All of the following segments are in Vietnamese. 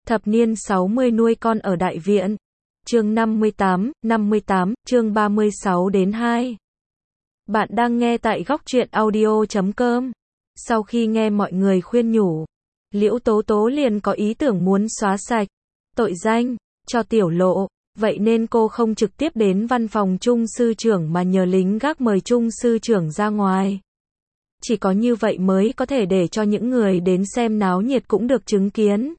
Thập niên 60 nuôi con ở đại viện. Chương 58, chương 36 đến 2. Bạn đang nghe tại góc truyện audio.com. Sau khi nghe mọi người khuyên nhủ, Liễu Tố Tố liền có ý tưởng muốn xóa sạch tội danh cho Tiểu Lộ, vậy nên cô không trực tiếp đến văn phòng Trung sư trưởng mà nhờ lính gác mời Trung sư trưởng ra ngoài. Chỉ có như vậy mới có thể để cho những người đến xem náo nhiệt cũng được chứng kiến.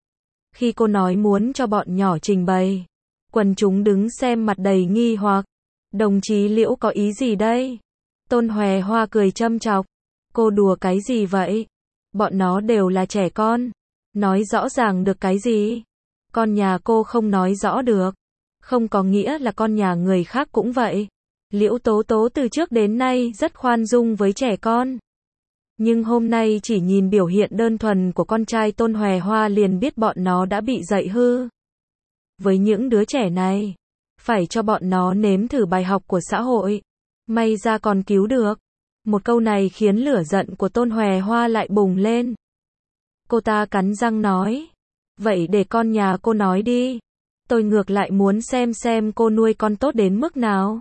Khi cô nói muốn cho bọn nhỏ trình bày, quần chúng đứng xem mặt đầy nghi hoặc. Đồng chí Liễu có ý gì đây? Tôn Hòe Hoa cười châm chọc. Cô đùa cái gì vậy? Bọn nó đều là trẻ con. Nói rõ ràng được cái gì? Con nhà cô không nói rõ được. Không có nghĩa là con nhà người khác cũng vậy. Liễu Tố Tố từ trước đến nay rất khoan dung với trẻ con. Nhưng hôm nay chỉ nhìn biểu hiện đơn thuần của con trai Tôn Hòe Hoa liền biết bọn nó đã bị dạy hư. Với những đứa trẻ này, phải cho bọn nó nếm thử bài học của xã hội. May ra còn cứu được. Một câu này khiến lửa giận của Tôn Hòe Hoa lại bùng lên. Cô ta cắn răng nói. Vậy để con nhà cô nói đi. Tôi ngược lại muốn xem cô nuôi con tốt đến mức nào.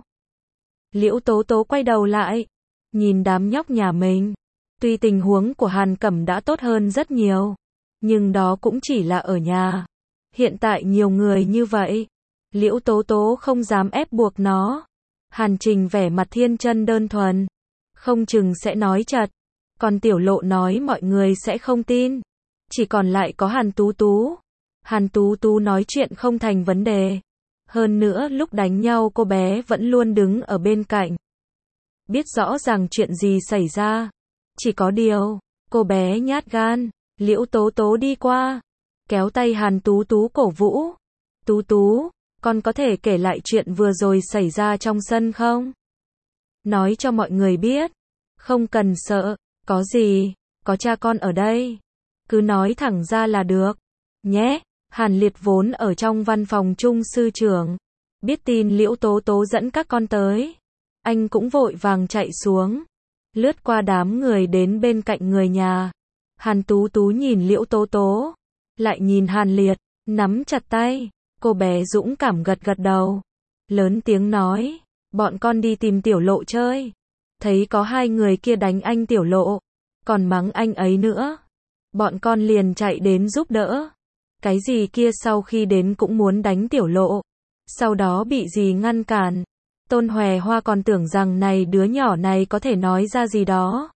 Liễu Tố Tố quay đầu lại, nhìn đám nhóc nhà mình. Tuy tình huống của Hàn Cẩm đã tốt hơn rất nhiều, nhưng đó cũng chỉ là ở nhà. Hiện tại nhiều người như vậy, Liễu Tố Tố không dám ép buộc nó. Hàn Trình vẻ mặt thiên chân đơn thuần, không chừng sẽ nói chật. Còn Tiểu Lộ nói mọi người sẽ không tin. Chỉ còn lại có Hàn Tú Tú. Hàn Tú Tú nói chuyện không thành vấn đề. Hơn nữa lúc đánh nhau cô bé vẫn luôn đứng ở bên cạnh. Biết rõ ràng chuyện gì xảy ra. Chỉ có điều, cô bé nhát gan. Liễu Tố Tố đi qua, kéo tay Hàn Tú Tú cổ vũ. Tú Tú, con có thể kể lại chuyện vừa rồi xảy ra trong sân không? Nói cho mọi người biết. Không cần sợ, có gì, có cha con ở đây. Cứ nói thẳng ra là được. Nhé, Hàn Liệt vốn ở trong văn phòng Trung sư trưởng. Biết tin Liễu Tố Tố dẫn các con tới. Anh cũng vội vàng chạy xuống. Lướt qua đám người đến bên cạnh người nhà. Hàn Tú Tú nhìn Liễu Tố Tố, lại nhìn Hàn Liệt, nắm chặt tay. Cô bé dũng cảm gật gật đầu, lớn tiếng nói, bọn con đi tìm Tiểu Lộ chơi. Thấy có hai người kia đánh anh Tiểu Lộ, còn mắng anh ấy nữa. Bọn con liền chạy đến giúp đỡ. Cái gì kia sau khi đến cũng muốn đánh Tiểu Lộ. Sau đó bị gì ngăn cản. Tôn Hòe Hoa còn tưởng rằng này đứa nhỏ này có thể nói ra gì đó.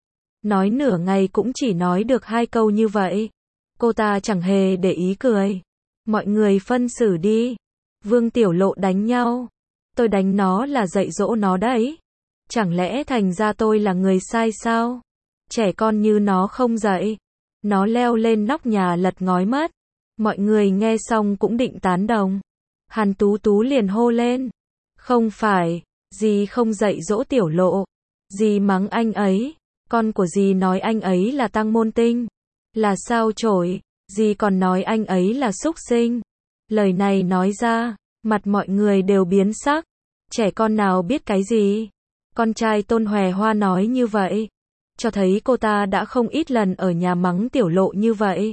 Nói nửa ngày cũng chỉ nói được 2 câu như vậy. Cô ta chẳng hề để ý cười. Mọi người phân xử đi. Vương Tiểu Lộ đánh nhau. Tôi đánh nó là dạy dỗ nó đấy. Chẳng lẽ thành ra tôi là người sai sao? Trẻ con như nó không dạy. Nó leo lên nóc nhà lật ngói mất. Mọi người nghe xong cũng định tán đồng. Hàn Tú Tú liền hô lên. Không phải, dì không dạy dỗ Tiểu Lộ. Dì mắng anh ấy. Con của dì nói anh ấy là tăng môn tinh. Là sao chổi, dì còn nói anh ấy là súc sinh. Lời này nói ra, mặt mọi người đều biến sắc. Trẻ con nào biết cái gì? Con trai Tôn Hòe Hoa nói như vậy, cho thấy cô ta đã không ít lần ở nhà mắng Tiểu Lộ như vậy.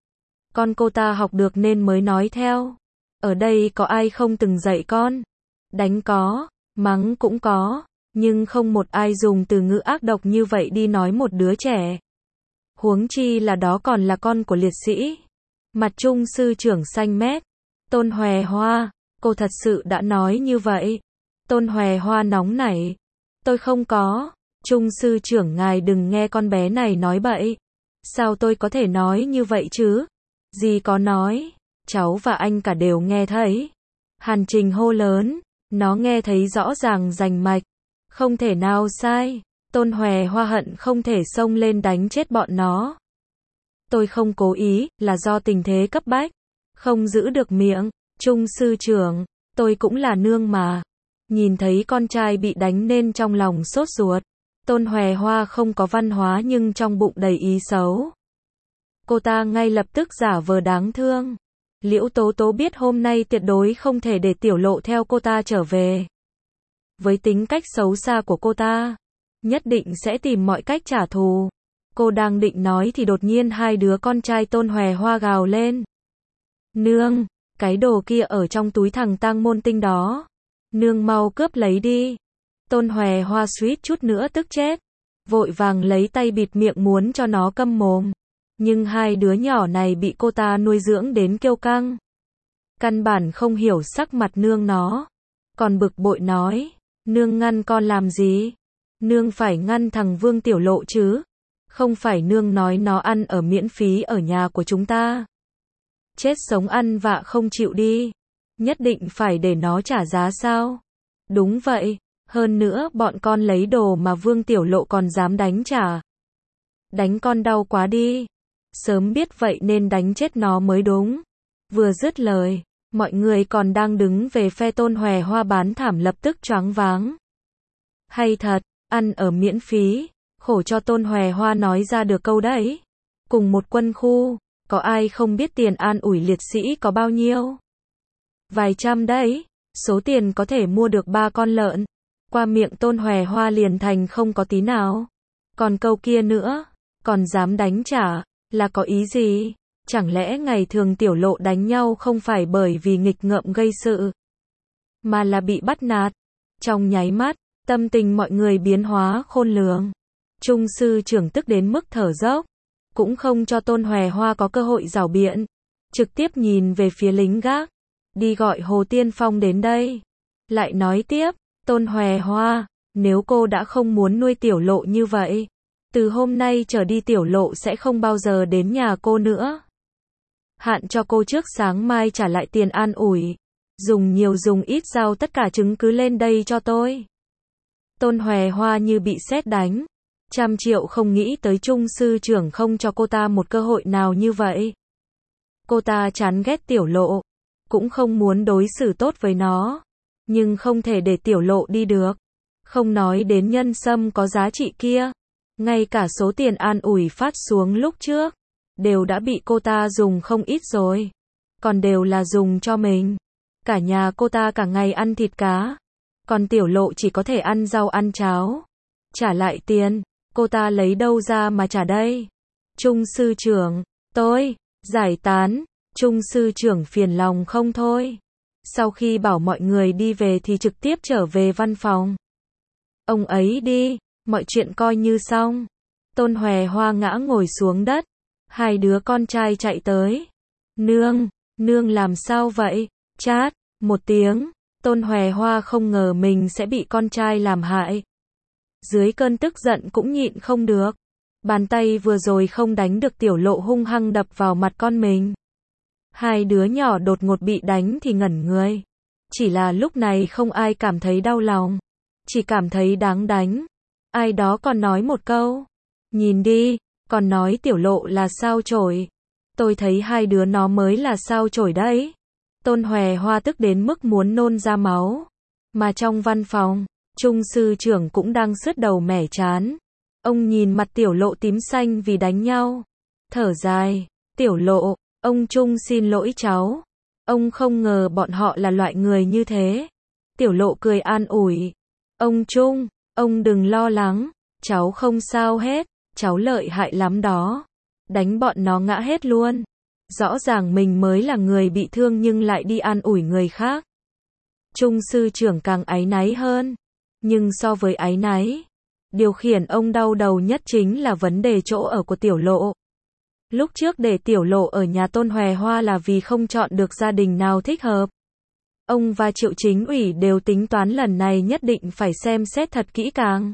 Con cô ta học được nên mới nói theo. Ở đây có ai không từng dạy con? Đánh có, mắng cũng có, nhưng không một ai dùng từ ngữ ác độc như vậy đi nói một đứa trẻ. Huống chi là đó còn là con của liệt sĩ. Mặt Trung sư trưởng xanh mét. Tôn Hòe Hoa, cô thật sự đã nói như vậy? Tôn Hòe Hoa nóng nảy. Tôi không có. Trung sư trưởng ngài đừng nghe con bé này nói bậy. Sao tôi có thể nói như vậy chứ? Dì có nói. Cháu và anh cả đều nghe thấy. Hàn Trình hô lớn. Nó nghe thấy rõ ràng rành mạch. Không thể nào sai. Tôn Hòe Hoa hận không thể xông lên đánh chết bọn nó. Tôi không cố ý, là do tình thế cấp bách. Không giữ được miệng. Trung sư trưởng, tôi cũng là nương mà. Nhìn thấy con trai bị đánh nên trong lòng sốt ruột. Tôn Hòe Hoa không có văn hóa nhưng trong bụng đầy ý xấu. Cô ta ngay lập tức giả vờ đáng thương. Liễu Tố Tố biết hôm nay tuyệt đối không thể để Tiểu Lộ theo cô ta trở về. Với tính cách xấu xa của cô ta, nhất định sẽ tìm mọi cách trả thù. Cô đang định nói thì đột nhiên hai đứa con trai Tôn Hòe Hoa gào lên. Nương, cái đồ kia ở trong túi thằng tang môn tinh đó. Nương mau cướp lấy đi. Tôn Hòe Hoa suýt chút nữa tức chết. Vội vàng lấy tay bịt miệng muốn cho nó câm mồm. Nhưng hai đứa nhỏ này bị cô ta nuôi dưỡng đến kiêu căng. Căn bản không hiểu sắc mặt nương nó. Còn bực bội nói, nương ngăn con làm gì? Nương phải ngăn thằng Vương Tiểu Lộ chứ. Không phải nương nói nó ăn ở miễn phí ở nhà của chúng ta. Chết sống ăn vạ không chịu đi. Nhất định phải để nó trả giá sao? Đúng vậy. Hơn nữa bọn con lấy đồ mà Vương Tiểu Lộ còn dám đánh trả. Đánh con đau quá đi. Sớm biết vậy nên đánh chết nó mới đúng. Vừa dứt lời, mọi người còn đang đứng về phe Tôn Hòe Hoa bán thảm lập tức choáng váng. Hay thật, ăn ở miễn phí, khổ cho Tôn Hòe Hoa nói ra được câu đấy. Cùng một quân khu, có ai không biết tiền an ủi liệt sĩ có bao nhiêu? Vài trăm đấy, số tiền có thể mua được 3 con lợn. Qua miệng Tôn Hòe Hoa liền thành không có tí nào. Còn câu kia nữa, còn dám đánh trả, là có ý gì? Chẳng lẽ ngày thường Tiểu Lộ đánh nhau không phải bởi vì nghịch ngợm gây sự, mà là bị bắt nạt? Trong nháy mắt, tâm tình mọi người biến hóa khôn lường. Trung sư trưởng tức đến mức thở dốc, cũng không cho Tôn Hòe Hoa có cơ hội giảo biện, trực tiếp nhìn về phía lính gác, đi gọi Hồ Tiên Phong đến đây. Lại nói tiếp, Tôn Hòe Hoa, nếu cô đã không muốn nuôi Tiểu Lộ như vậy, từ hôm nay trở đi Tiểu Lộ sẽ không bao giờ đến nhà cô nữa. Hạn cho cô trước sáng mai trả lại tiền an ủi. Dùng nhiều dùng ít giao tất cả chứng cứ lên đây cho tôi. Tôn Hòe Hoa như bị sét đánh. 100 triệu không nghĩ tới Trung sư trưởng không cho cô ta một cơ hội nào như vậy. Cô ta chán ghét Tiểu Lộ, cũng không muốn đối xử tốt với nó, nhưng không thể để Tiểu Lộ đi được. Không nói đến nhân sâm có giá trị kia, ngay cả số tiền an ủi phát xuống lúc trước, đều đã bị cô ta dùng không ít rồi. Còn đều là dùng cho mình. Cả nhà cô ta cả ngày ăn thịt cá, còn Tiểu Lộ chỉ có thể ăn rau ăn cháo. Trả lại tiền, cô ta lấy đâu ra mà trả đây? Trung sư trưởng, tôi, giải tán. Trung sư trưởng phiền lòng không thôi. Sau khi bảo mọi người đi về thì trực tiếp trở về văn phòng. Ông ấy đi, mọi chuyện coi như xong. Tôn Hòe Hoa ngã ngồi xuống đất. Hai đứa con trai chạy tới. Nương, nương làm sao vậy? Chát, một tiếng. Tôn Hòe Hoa không ngờ mình sẽ bị con trai làm hại. Dưới cơn tức giận cũng nhịn không được. Bàn tay vừa rồi không đánh được Tiểu Lộ hung hăng đập vào mặt con mình. Hai đứa nhỏ đột ngột bị đánh thì ngẩn người. Chỉ là lúc này không ai cảm thấy đau lòng, chỉ cảm thấy đáng đánh. Ai đó còn nói một câu, nhìn đi, còn nói Tiểu Lộ là sao chổi. Tôi thấy hai đứa nó mới là sao chổi đấy. Tôn Hòe Hoa tức đến mức muốn nôn ra máu. Mà trong văn phòng, Trung sư trưởng cũng đang sứt đầu mẻ chán. Ông nhìn mặt Tiểu Lộ tím xanh vì đánh nhau, thở dài. Tiểu Lộ, ông Trung xin lỗi cháu. Ông không ngờ bọn họ là loại người như thế. Tiểu Lộ cười an ủi. Ông Trung, ông đừng lo lắng, cháu không sao hết, cháu lợi hại lắm đó. Đánh bọn nó ngã hết luôn. Rõ ràng mình mới là người bị thương nhưng lại đi an ủi người khác. Trung sư trưởng càng áy náy hơn. Nhưng so với áy náy, điều khiển ông đau đầu nhất chính là vấn đề chỗ ở của Tiểu Lộ. Lúc trước để Tiểu Lộ ở nhà Tôn Hòe Hoa là vì không chọn được gia đình nào thích hợp. Ông và Triệu Chính ủy đều tính toán lần này nhất định phải xem xét thật kỹ càng.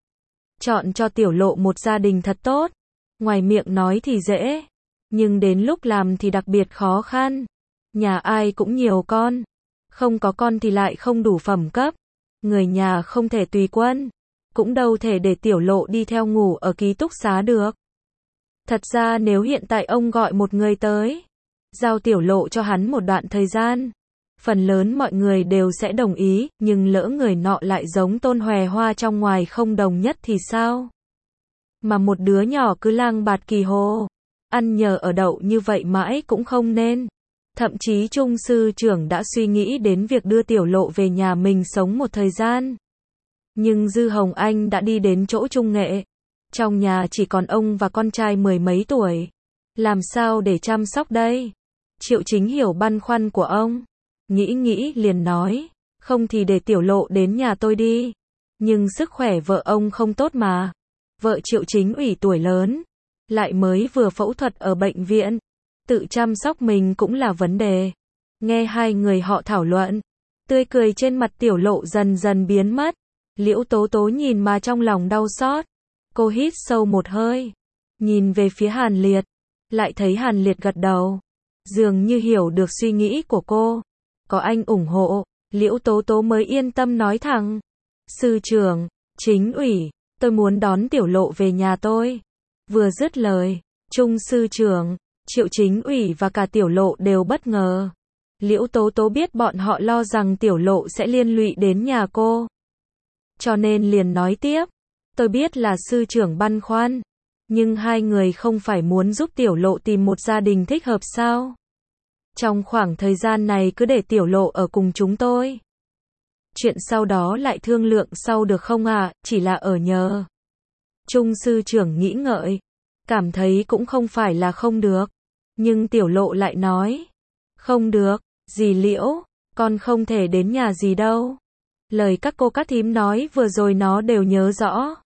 Chọn cho Tiểu Lộ một gia đình thật tốt. Ngoài miệng nói thì dễ, nhưng đến lúc làm thì đặc biệt khó khăn. Nhà ai cũng nhiều con, không có con thì lại không đủ phẩm cấp. Người nhà không thể tùy quân, cũng đâu thể để Tiểu Lộ đi theo ngủ ở ký túc xá được. Thật ra nếu hiện tại ông gọi một người tới, giao Tiểu Lộ cho hắn một đoạn thời gian, phần lớn mọi người đều sẽ đồng ý, nhưng lỡ người nọ lại giống Tôn Hòe Hoa trong ngoài không đồng nhất thì sao? Mà một đứa nhỏ cứ lang bạt kỳ hồ, ăn nhờ ở đậu như vậy mãi cũng không nên. Thậm chí Trung sư trưởng đã suy nghĩ đến việc đưa Tiểu Lộ về nhà mình sống một thời gian. Nhưng Dư Hồng Anh đã đi đến chỗ Trung Nghệ. Trong nhà chỉ còn ông và con trai 10 mấy tuổi. Làm sao để chăm sóc đây? Triệu Chính hiểu băn khoăn của ông. Nghĩ nghĩ liền nói, không thì để Tiểu Lộ đến nhà tôi đi. Nhưng sức khỏe vợ ông không tốt mà. Vợ Triệu Chính ủy tuổi lớn, lại mới vừa phẫu thuật ở bệnh viện. Tự chăm sóc mình cũng là vấn đề. Nghe hai người họ thảo luận, tươi cười trên mặt Tiểu Lộ dần dần biến mất. Liễu Tố Tố nhìn mà trong lòng đau xót. Cô hít sâu một hơi, nhìn về phía Hàn Liệt, lại thấy Hàn Liệt gật đầu, dường như hiểu được suy nghĩ của cô. Có anh ủng hộ, Liễu Tố Tố mới yên tâm nói thẳng. Sư trưởng, Chính ủy, tôi muốn đón Tiểu Lộ về nhà tôi. Vừa dứt lời, Trung sư trưởng, Triệu Chính ủy và cả Tiểu Lộ đều bất ngờ. Liễu Tố Tố biết bọn họ lo rằng Tiểu Lộ sẽ liên lụy đến nhà cô, cho nên liền nói tiếp, tôi biết là sư trưởng băn khoăn, nhưng hai người không phải muốn giúp Tiểu Lộ tìm một gia đình thích hợp sao? Trong khoảng thời gian này cứ để Tiểu Lộ ở cùng chúng tôi. Chuyện sau đó lại thương lượng sau được không ạ, chỉ là ở nhờ. Trung sư trưởng nghĩ ngợi, cảm thấy cũng không phải là không được, nhưng Tiểu Lộ lại nói, không được, dì Liễu, con không thể đến nhà dì đâu. Lời các cô các thím nói vừa rồi nó đều nhớ rõ.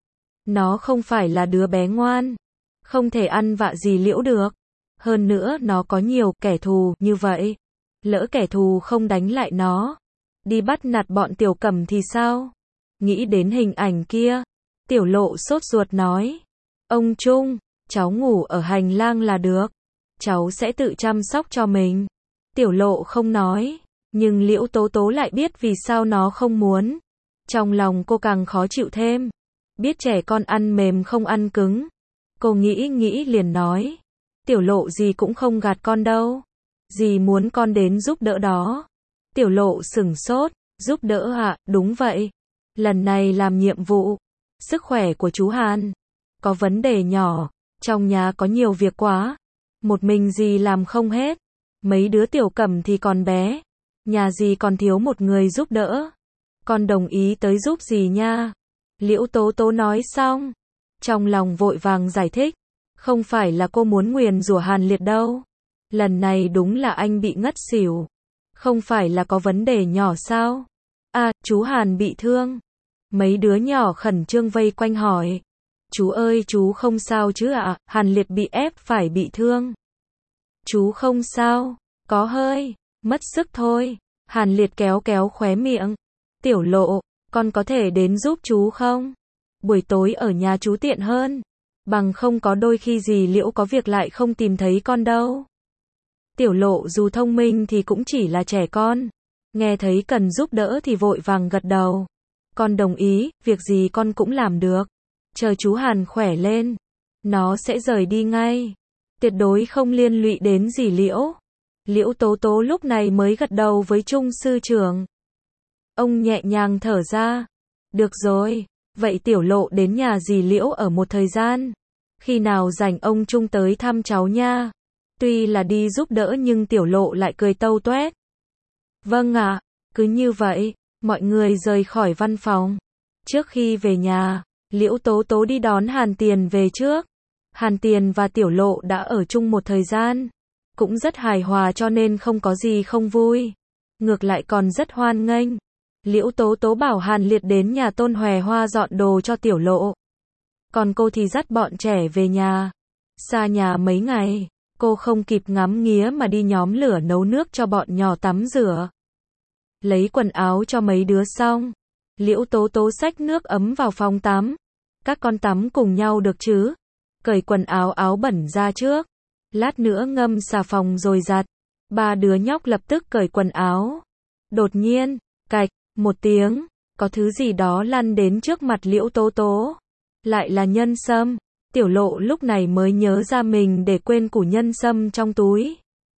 Nó không phải là đứa bé ngoan, không thể ăn vạ dì Liễu được. Hơn nữa nó có nhiều kẻ thù như vậy. Lỡ kẻ thù không đánh lại nó, đi bắt nạt bọn Tiểu Cẩm thì sao? Nghĩ đến hình ảnh kia, Tiểu Lộ sốt ruột nói, ông Trung, cháu ngủ ở hành lang là được, cháu sẽ tự chăm sóc cho mình. Tiểu Lộ không nói, nhưng Liễu Tố Tố lại biết vì sao nó không muốn. Trong lòng cô càng khó chịu thêm, biết trẻ con ăn mềm không ăn cứng. Cô nghĩ nghĩ liền nói, Tiểu Lộ dì cũng không gạt con đâu, dì muốn con đến giúp đỡ đó. Tiểu Lộ sửng sốt, giúp đỡ ạ, đúng vậy. Lần này làm nhiệm vụ, sức khỏe của chú Hàn có vấn đề nhỏ, trong nhà có nhiều việc quá, một mình dì làm không hết. Mấy đứa Tiểu Cẩm thì còn bé, nhà dì còn thiếu một người giúp đỡ. Con đồng ý tới giúp dì nha. Liễu Tố Tố nói xong, trong lòng vội vàng giải thích, không phải là cô muốn nguyền rủa Hàn Liệt đâu. Lần này đúng là anh bị ngất xỉu, không phải là có vấn đề nhỏ sao? À, chú Hàn bị thương. Mấy đứa nhỏ khẩn trương vây quanh hỏi, chú ơi chú không sao chứ ạ? Hàn Liệt bị ép phải bị thương. Chú không sao, có hơi mất sức thôi. Hàn Liệt kéo kéo khóe miệng. Tiểu Lộ, con có thể đến giúp chú không? Buổi tối ở nhà chú tiện hơn, bằng không có đôi khi dì Liễu có việc lại không tìm thấy con đâu. Tiểu Lộ dù thông minh thì cũng chỉ là trẻ con, nghe thấy cần giúp đỡ thì vội vàng gật đầu. Con đồng ý, việc gì con cũng làm được. Chờ chú Hàn khỏe lên, nó sẽ rời đi ngay, tuyệt đối không liên lụy đến dì Liễu. Liễu Tố Tố lúc này mới gật đầu với Trung sư trưởng. Ông nhẹ nhàng thở ra. Được rồi, vậy Tiểu Lộ đến nhà dì Liễu ở một thời gian. Khi nào rảnh ông Trung tới thăm cháu nha. Tuy là đi giúp đỡ nhưng Tiểu Lộ lại cười tâu toét. Vâng ạ, cứ như vậy, mọi người rời khỏi văn phòng. Trước khi về nhà, Liễu Tố Tố đi đón Hàn Tiền về trước. Hàn Tiền và Tiểu Lộ đã ở chung một thời gian, cũng rất hài hòa cho nên không có gì không vui. Ngược lại còn rất hoan nghênh. Liễu Tố Tố bảo Hàn Liệt đến nhà Tôn Hòe Hoa dọn đồ cho Tiểu Lộ. Còn cô thì dắt bọn trẻ về nhà. Xa nhà mấy ngày, cô không kịp ngắm nghía mà đi nhóm lửa nấu nước cho bọn nhỏ tắm rửa. Lấy quần áo cho mấy đứa xong, Liễu Tố Tố xách nước ấm vào phòng tắm. Các con tắm cùng nhau được chứ? Cởi quần áo áo bẩn ra trước, lát nữa ngâm xà phòng rồi giặt. Ba đứa nhóc lập tức cởi quần áo. Đột nhiên, cạch, một tiếng, có thứ gì đó lăn đến trước mặt Liễu Tố Tố. Lại là nhân sâm. Tiểu Lộ lúc này mới nhớ ra mình để quên củ nhân sâm trong túi.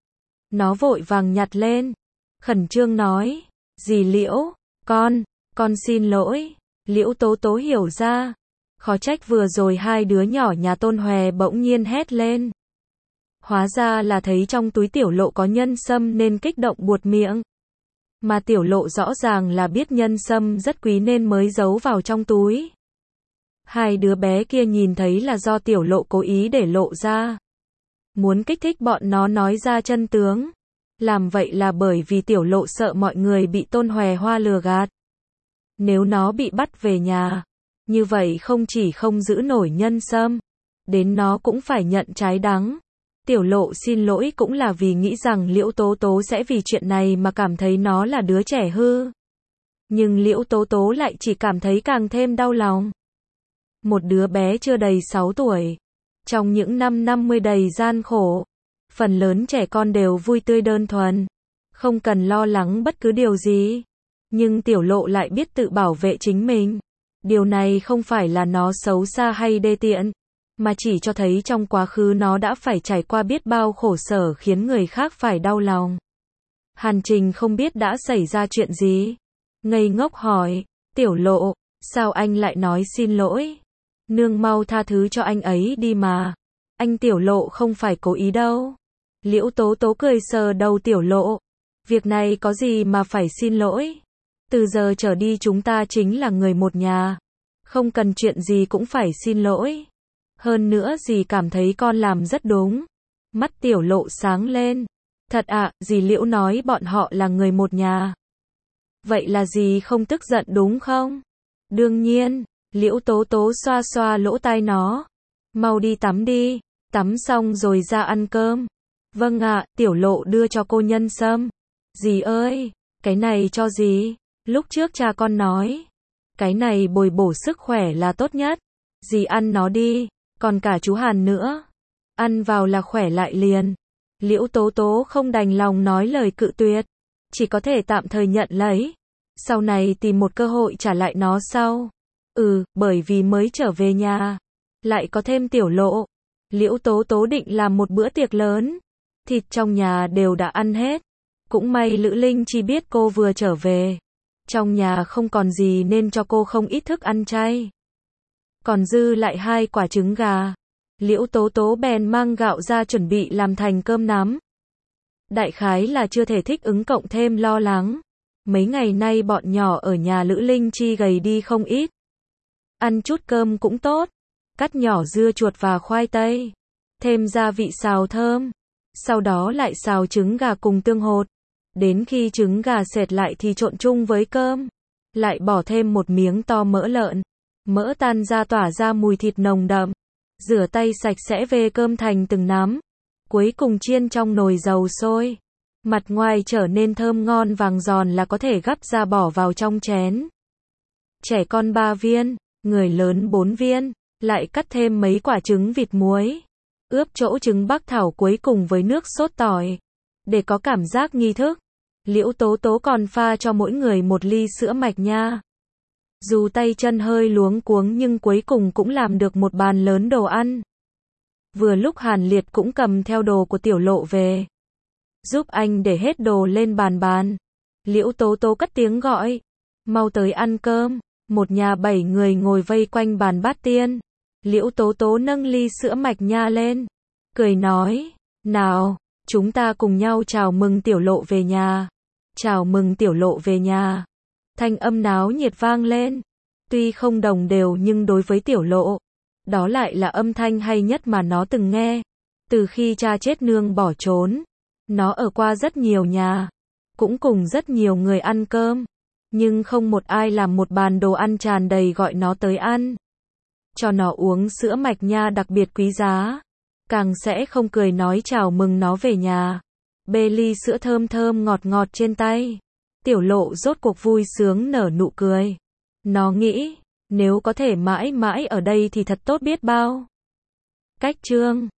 Nó vội vàng nhặt lên, khẩn trương nói, dì Liễu, con xin lỗi. Liễu Tố Tố hiểu ra, khó trách vừa rồi hai đứa nhỏ nhà Tôn Hòe bỗng nhiên hét lên. Hóa ra là thấy trong túi Tiểu Lộ có nhân sâm nên kích động buột miệng. Mà Tiểu Lộ rõ ràng là biết nhân sâm rất quý nên mới giấu vào trong túi. Hai đứa bé kia nhìn thấy là do Tiểu Lộ cố ý để lộ ra. muốn kích thích bọn nó nói ra chân tướng. Làm vậy là bởi vì Tiểu Lộ sợ mọi người bị Tôn Hòe Hoa lừa gạt. Nếu nó bị bắt về nhà, như vậy không chỉ không giữ nổi Nhân Sâm, đến nó cũng phải nhận trái đắng. Tiểu Lộ xin lỗi cũng là vì nghĩ rằng Liễu Tố Tố sẽ vì chuyện này mà cảm thấy nó là đứa trẻ hư. Nhưng Liễu Tố Tố lại chỉ cảm thấy càng thêm đau lòng. Một đứa bé chưa đầy 6 tuổi, trong những năm 50 đầy gian khổ, phần lớn trẻ con đều vui tươi đơn thuần, không cần lo lắng bất cứ điều gì. Nhưng Tiểu Lộ lại biết tự bảo vệ chính mình. Điều này không phải là nó xấu xa hay đê tiện, mà chỉ cho thấy trong quá khứ nó đã phải trải qua biết bao khổ sở khiến người khác phải đau lòng. Hàn Trình không biết đã xảy ra chuyện gì. Ngây ngốc hỏi, Tiểu Lộ, sao anh lại nói xin lỗi? Nương mau tha thứ cho anh ấy đi mà. Anh Tiểu Lộ không phải cố ý đâu. Liễu Tố Tố cười sờ đầu Tiểu Lộ. Việc này có gì mà phải xin lỗi? Từ giờ trở đi chúng ta chính là người một nhà. Không cần chuyện gì cũng phải xin lỗi. Hơn nữa dì cảm thấy con làm rất đúng. Mắt Tiểu Lộ sáng lên. Thật ạ, dì Liễu nói bọn họ là người một nhà. Vậy là dì không tức giận đúng không? Đương nhiên. Liễu Tố Tố xoa xoa lỗ tai nó. Mau đi tắm đi. Tắm xong rồi ra ăn cơm. Vâng ạ, Tiểu Lộ đưa cho cô Nhân Sâm. Dì ơi, cái này cho dì. Lúc trước cha con nói, cái này bồi bổ sức khỏe là tốt nhất. Dì ăn nó đi, còn cả chú Hàn nữa. Ăn vào là khỏe lại liền. Liễu Tố Tố không đành lòng nói lời cự tuyệt, chỉ có thể tạm thời nhận lấy. Sau này tìm một cơ hội trả lại nó sau. Bởi vì mới trở về nhà, lại có thêm Tiểu Lộ. Liễu Tố Tố định làm một bữa tiệc lớn. Thịt trong nhà đều đã ăn hết. Cũng may Lữ Linh Chi biết cô vừa trở về. Trong nhà không còn gì nên cho cô không ít thức ăn chay. Còn dư lại 2 quả trứng gà. Liễu Tố Tố bèn mang gạo ra chuẩn bị làm thành cơm nắm. Đại khái là chưa thể thích ứng cộng thêm lo lắng. Mấy ngày nay bọn nhỏ ở nhà Lữ Linh Chi gầy đi không ít. Ăn chút cơm cũng tốt. Cắt nhỏ dưa chuột và khoai tây. Thêm gia vị xào thơm. Sau đó lại xào trứng gà cùng tương hột. Đến khi trứng gà sệt lại thì trộn chung với cơm. Lại bỏ thêm một miếng to mỡ lợn. Mỡ tan ra tỏa ra mùi thịt nồng đậm. Rửa tay sạch sẽ về cơm thành từng nắm. Cuối cùng chiên trong nồi dầu sôi. Mặt ngoài trở nên thơm ngon vàng giòn là có thể gắp ra bỏ vào trong chén. Trẻ con 3 viên, người lớn 4 viên. Lại cắt thêm mấy quả trứng vịt muối. Ướp chỗ trứng bắc thảo cuối cùng với nước sốt tỏi. Để có cảm giác nghi thức. Liễu Tố Tố còn pha cho mỗi người một ly sữa mạch nha. Dù tay chân hơi luống cuống nhưng cuối cùng cũng làm được một bàn lớn đồ ăn. Vừa lúc Hàn Liệt cũng cầm theo đồ của Tiểu Lộ về. Giúp anh để hết đồ lên bàn. Liễu Tố Tố cất tiếng gọi. Mau tới ăn cơm. Một nhà 7 người ngồi vây quanh bàn bát tiên. Liễu Tố Tố nâng ly sữa mạch nha lên. Cười nói. Nào, chúng ta cùng nhau chào mừng Tiểu Lộ về nhà. Chào mừng Tiểu Lộ về nhà. Thanh âm náo nhiệt vang lên. Tuy không đồng đều nhưng đối với Tiểu Lộ, đó lại là âm thanh hay nhất mà nó từng nghe. Từ khi cha chết nương bỏ trốn, nó ở qua rất nhiều nhà, cũng cùng rất nhiều người ăn cơm, nhưng không một ai làm một bàn đồ ăn tràn đầy gọi nó tới ăn. Cho nó uống sữa mạch nha đặc biệt quý giá, càng sẽ không cười nói chào mừng nó về nhà. Bê ly sữa thơm thơm ngọt ngọt trên tay. Tiểu Lộ rốt cuộc vui sướng nở nụ cười. Nó nghĩ, nếu có thể mãi mãi ở đây thì thật tốt biết bao. Cách chương